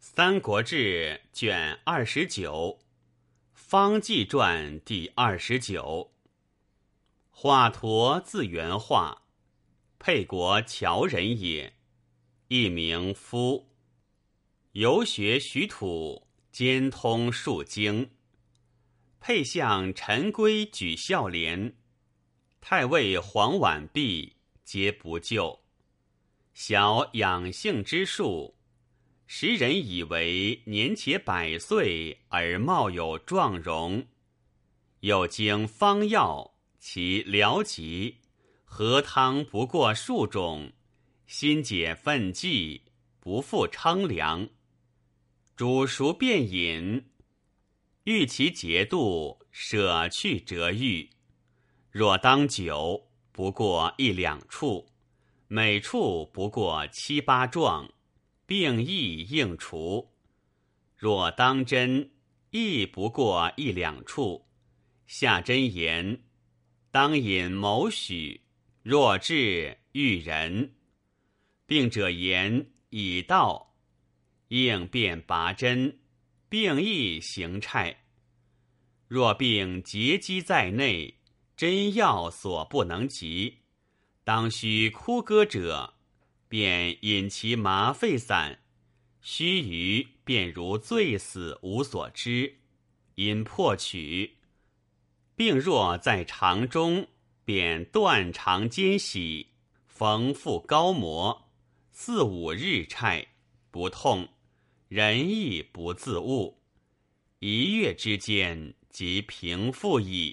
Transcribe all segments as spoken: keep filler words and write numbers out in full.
三国志》卷二十九，方济传第二十九。华佗字元化，沛国谯人也，一名夫。游学徐土，兼通数经。沛相陈规举孝廉，太尉黄绾弼皆不救。晓养性之术，时人以为年且百岁而貌有壮容。又经方药，其疗疾，何汤不过数种，心解愤悸，不复称量。煮熟便饮，欲其节度，舍去折欲。若当酒，不过一两处，每处不过七八壮，病亦应除。若当针，亦不过一两处，下针言，当饮某许，若至愈人。病者言已到，应便拔针，病亦行差。若病结积在内，针药所不能及，当须枯割者，便饮其麻沸散，须臾便如醉死无所知，因破取。病若在肠中，便断肠间洗，缝复膏膜，四五日差，不痛，人亦不自误，一月之间即平复矣。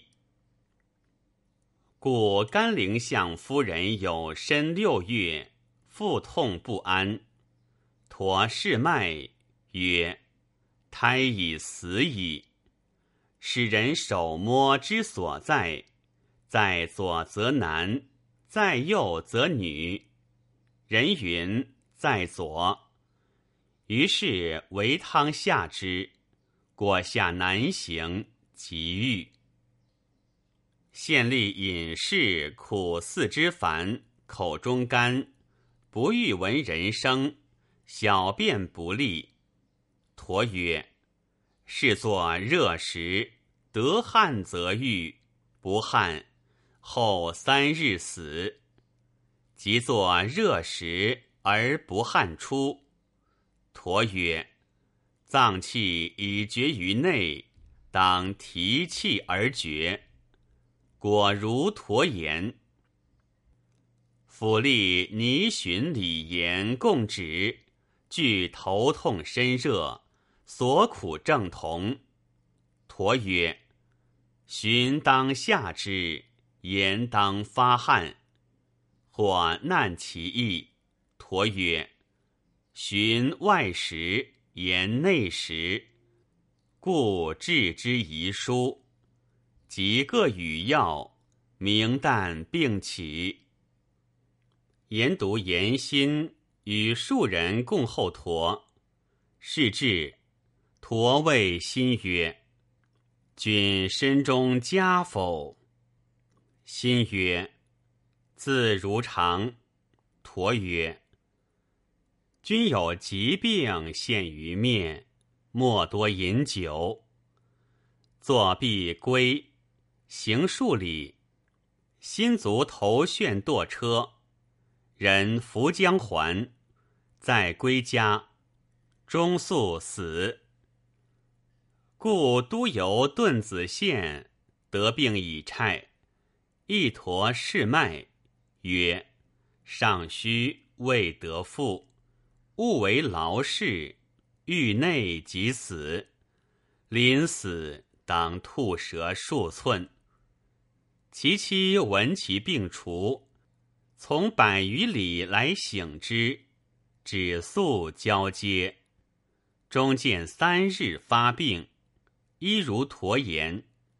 故甘陵相夫人有身六月，腹痛不安，佗试脉，曰：胎已死矣。使人手摸之所在，在左则男，在右则女。人云在左，于是为汤下之，果下难行，即愈。县吏隐士苦四肢烦，口中干，不欲闻人声，小便不利。佗曰：是作热食，得汗则愈，不汗，后三日死。即作热食而不汗出。佗曰：脏气已绝于内，当提气而绝。果如佗言。府吏倪寻、李严共指，具头痛身热，所苦正同。佗曰：寻当下之，严当发汗。或难其意。佗曰：寻外食，严内食，故治之遗书。即各与药，明旦并起。研读严心与数人共候佗，是至，佗谓心曰：君身中佳否？心曰：自如常。佗曰：君有疾病现于面，莫多饮酒。坐必归，行数里，心足头眩堕车，人扶将还，再归家，终宿死。故都邮顿子县得病已差，一佗试脉，曰：尚虚未得复，勿为劳事，狱内即死。临死当吐舌数寸。其妻闻其病除，从百余里来省之，止宿交接。终见三日发病，一如佗言。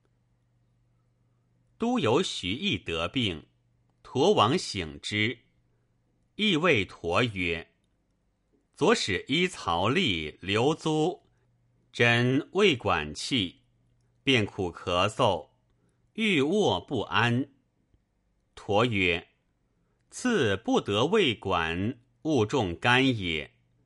都邮徐邑得病，佗往省之，亦谓佗曰：左使依曹吏刘租诊胃管气，便苦咳嗽，欲卧不安。佗曰：次不得胃管，误中肝也。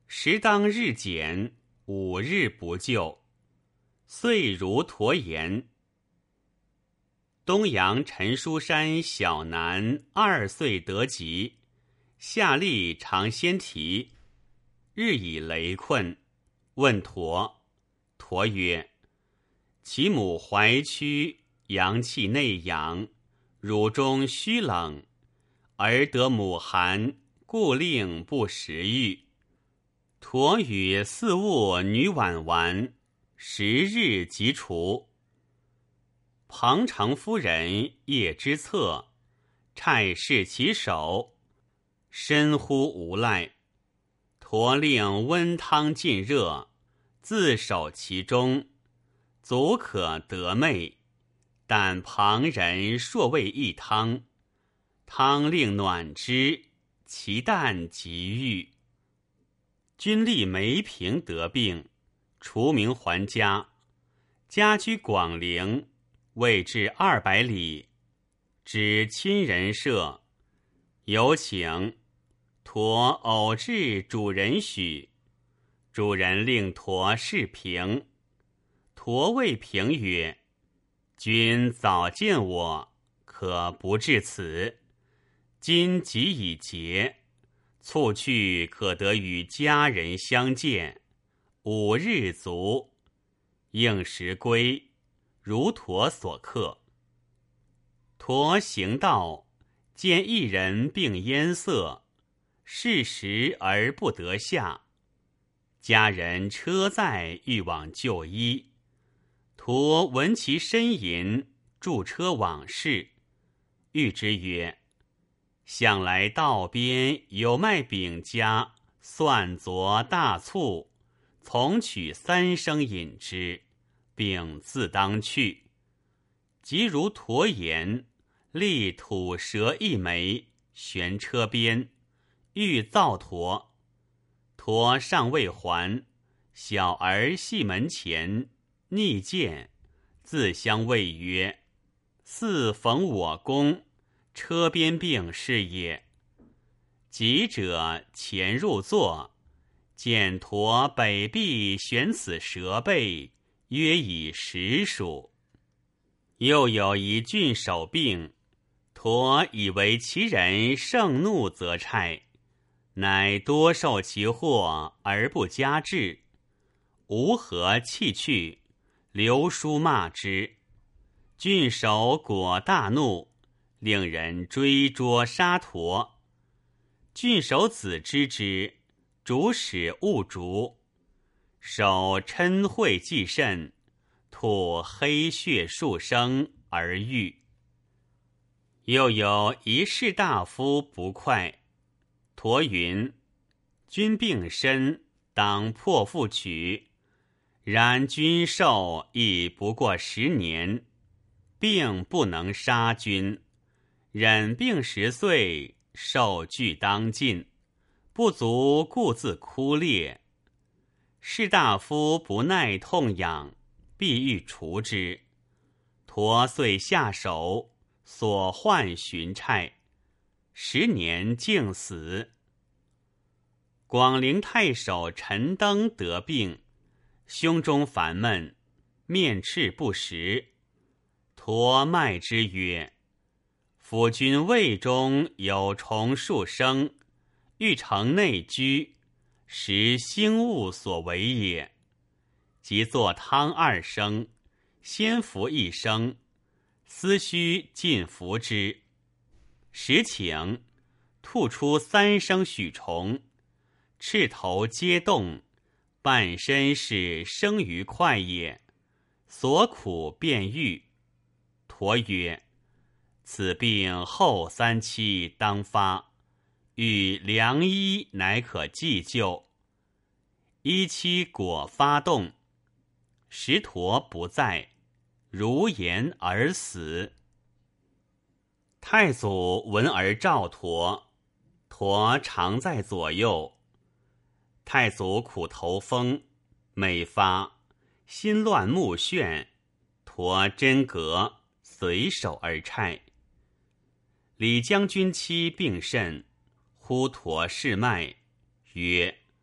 时当日减，五日不救，遂如驼言。东阳陈书山小男二岁得疾，下吏常先啼，日以雷困，问驼。驼曰：其母怀屈，阳气内养，乳中虚冷，而得母寒，故令不食欲。驼与四物女婉玩，十日即除。彭城夫人夜之侧，差侍其手，深呼无赖。驼令温汤浸热，自守其中，足可得寐。但旁人硕谓一汤，汤令暖之，其啖即愈。君立梅平得病，除名还家，家居广陵，未至二百里，指亲人舍，有请。驼偶至主人许，主人令驼视平。驼谓平曰：君早见我，可不至此。今即已节，促去可得与家人相见，五日足。应时归，如驼所刻。驼行道，见一人病烟色，适时而不得下。家人车载欲往就医，驼闻其呻吟，驻车往视，谕之曰：向来道边有卖饼家，蒜佐大醋，从取三升饮之，并自当去。即如驼言，立吐舌一枚，悬车边，欲造驼。驼尚未还，小儿系门前，逆见，自相谓曰：似逢我公，车边病是也。急者前入座，见驼北壁悬此蛇背，约以十数。又有一郡守病，驼以为其人盛怒则差，乃多受其祸而不加治，无何弃去，留书骂之。郡守果大怒，令人追捉杀驼。郡守子知之，主使误逐。守嗔恚既甚，吐黑血数升而愈。又有一士大夫不快，驼云：君病深，当破腹取。然君寿亦不过十年，病不能杀君，忍病十岁，寿俱当尽，不足故自枯裂。士大夫不耐痛痒，必欲除之。驼遂下手，所患寻差，十年竟死。广陵太守陈登得病，胸中烦闷，面赤不食。驼脉之曰：夫君胃中有虫数生，欲成内居，实腥物所为也。即作汤二升，先服一升，思须尽服之。时请，吐出三升许虫，赤头皆动，半身是生于快也，所苦便愈。驼曰：此病后三期当发，欲良医乃可济救。一期果发动，时驼不在，如言而死。太祖闻而召驼，驼常在左右。太祖苦头风，每发，心乱目眩，驼真格，随手而差。李将军妻病甚，呼驼试脉，曰：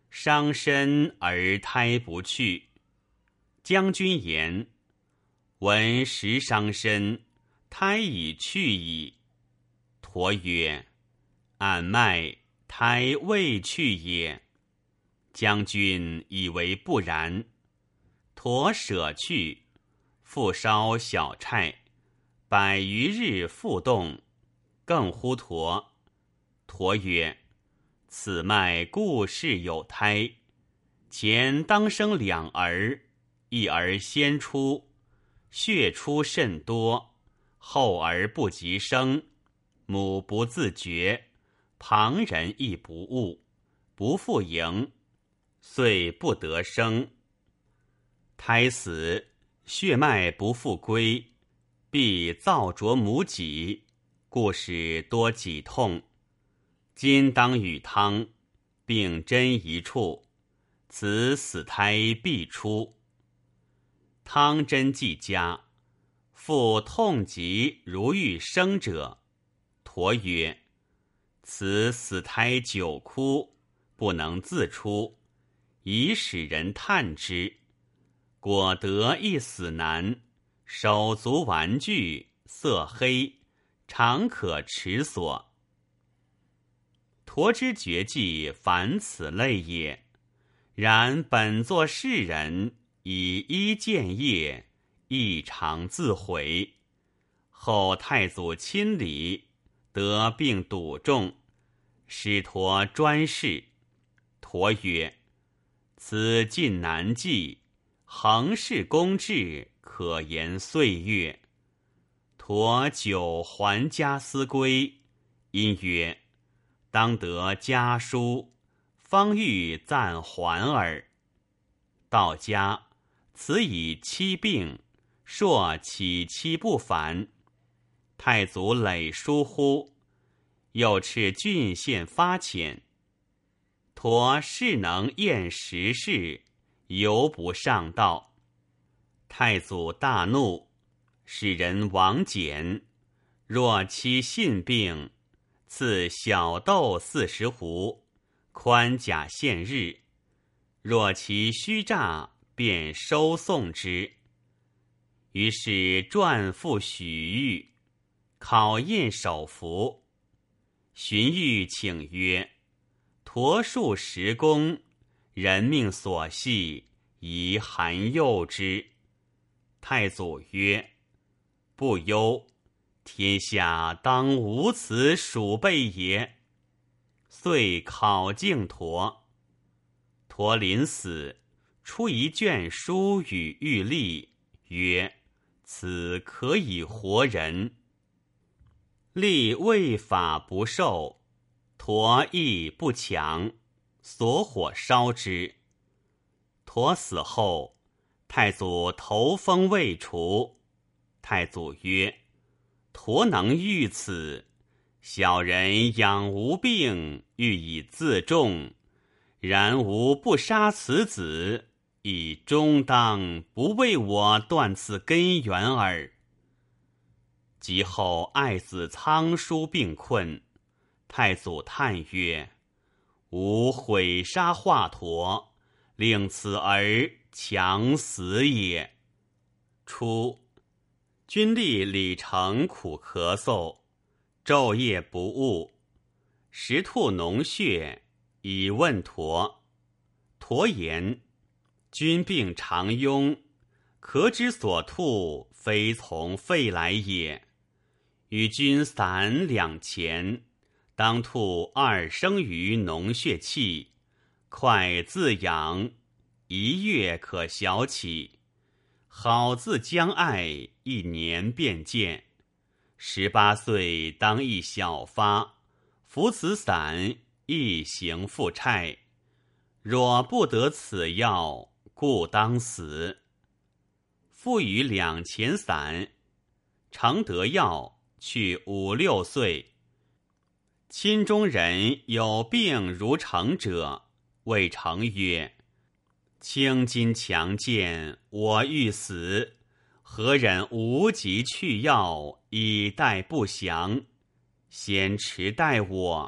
伤身而胎不去。将军言：闻时伤身，胎已去矣。佗曰：俺脉胎未去也。将军以为不然。佗舍去，复烧小柴，百余日复动，更呼佗。佗曰：此脉故是有胎，前当生两儿，一儿先出，血出甚多，后儿不及生，母不自觉，旁人亦不悟，不复迎，遂不得生。胎死，血脉不复归，必燥灼母脊，故使多脊痛。今当与汤，并针一处，此死胎必出。汤针既加，复痛极如欲生者。佗曰：此死胎久哭，不能自出，以使人探之。果得一死男，手足顽具，色黑，常可持所。佗之绝技凡此类也。然本作士人，以一见业，亦常自毁。后太祖亲礼，得病笃重，使佗专事。佗曰：此尽难记，恒是公制，可言岁月。佗久还家思归，因曰：当得家书，方欲暂还耳。到家，此以妻病，朔岂期不返。太祖累疏忽，又敕郡县发遣。佗是能验时事，犹不上道。太祖大怒，使人王简，若其信病，赐小豆四十斛，宽甲限日；若其虚诈，便收送之。于是传付许豫，考验首服。荀彧请曰：佗数十功，人命所系，宜含诱之。太祖曰：不忧，天下当无此鼠辈也。遂考敬佗。佗临死，出一卷书与玉立，曰：此可以活人。立未法不受，佗亦不强，所火烧之。佗死后，太祖头风未除。太祖曰：佗能御此，小人养无病，欲以自重，然吾不杀此子，以终当不为我断此根源耳。及后爱子仓叔病困，太祖叹曰：吾毁杀华佗，令此儿强死也。初，君吏李成苦咳嗽，昼夜不悟，时吐脓血，以问佗。佗言：君病常痈，咳之所吐，非从肺来也。与君散两钱，当吐二升余脓血气，快自养，一月可小起。好自将爱，一年便见。十八岁当一小发，服此散，一行复差。若不得此药，故当死。复与两钱散，常得药，去五六岁。亲中人有病如成者，谓成曰：卿今强健，我欲死，何忍无疾去药，以待不祥？先持待我，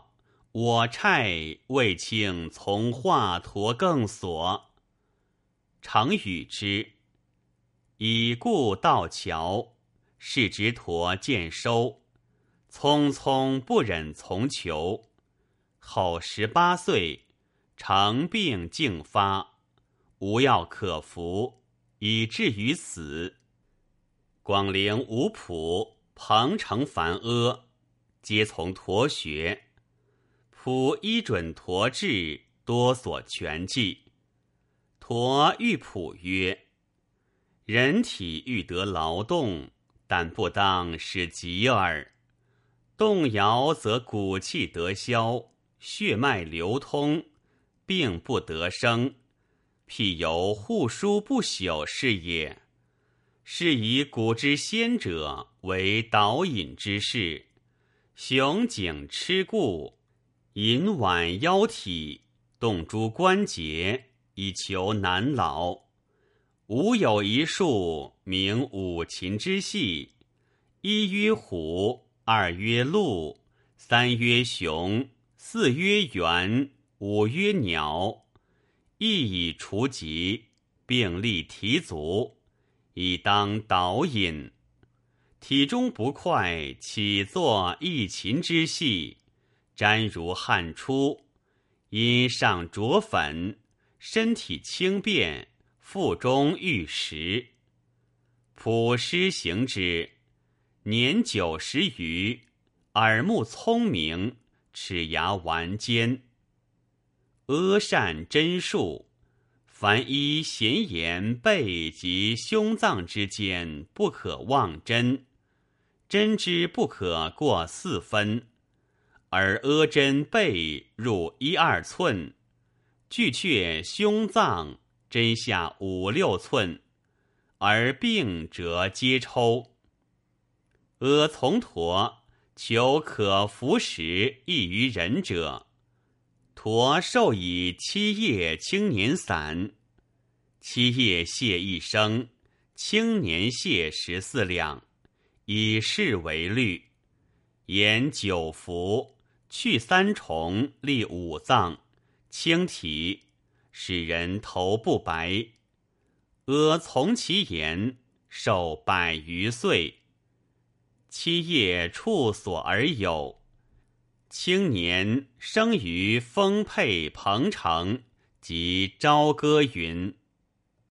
我差未请从华佗更所。常与之。已故道桥，是执陀见收，匆匆不忍从求。后十八岁，成病竟发，无药可服，以至于死。广陵吴普、彭城樊阿皆从陀学，普依准陀志，多所全记。陀欲普曰：人体欲得劳动，但不当使疾耳。动摇则骨气得消，血脉流通，病不得生，譬犹护书不朽是也。是以古之先者为导引之事，雄颈吃固，引脘腰体，动诸关节，以求难劳。吾有一术，名五禽之戏，一曰虎，二曰鹿，三曰熊，四曰猿，五曰鸟，亦以除疾，并立体足，以当导引。体中不快，起作一禽之戏，沾如汗出，因上着粉，身体轻便，腹中欲食。普施行之，年九十余，耳目聪明，齿牙顽坚。阿善针术，凡依弦言背及胸脏之间，不可忘针，针之不可过四分，而阿针背入一二寸，巨阙胸脏针下五六寸，而病则皆抽。阿从陀求可服食益于人者，陀授以七叶青年散，七叶泻一升，青年泻十四两，以是为律。言九服，去三重，立五脏，清体，使人头不白。阿从其言，寿百余岁。七叶处所而有，青年生于丰沛彭城及朝歌云。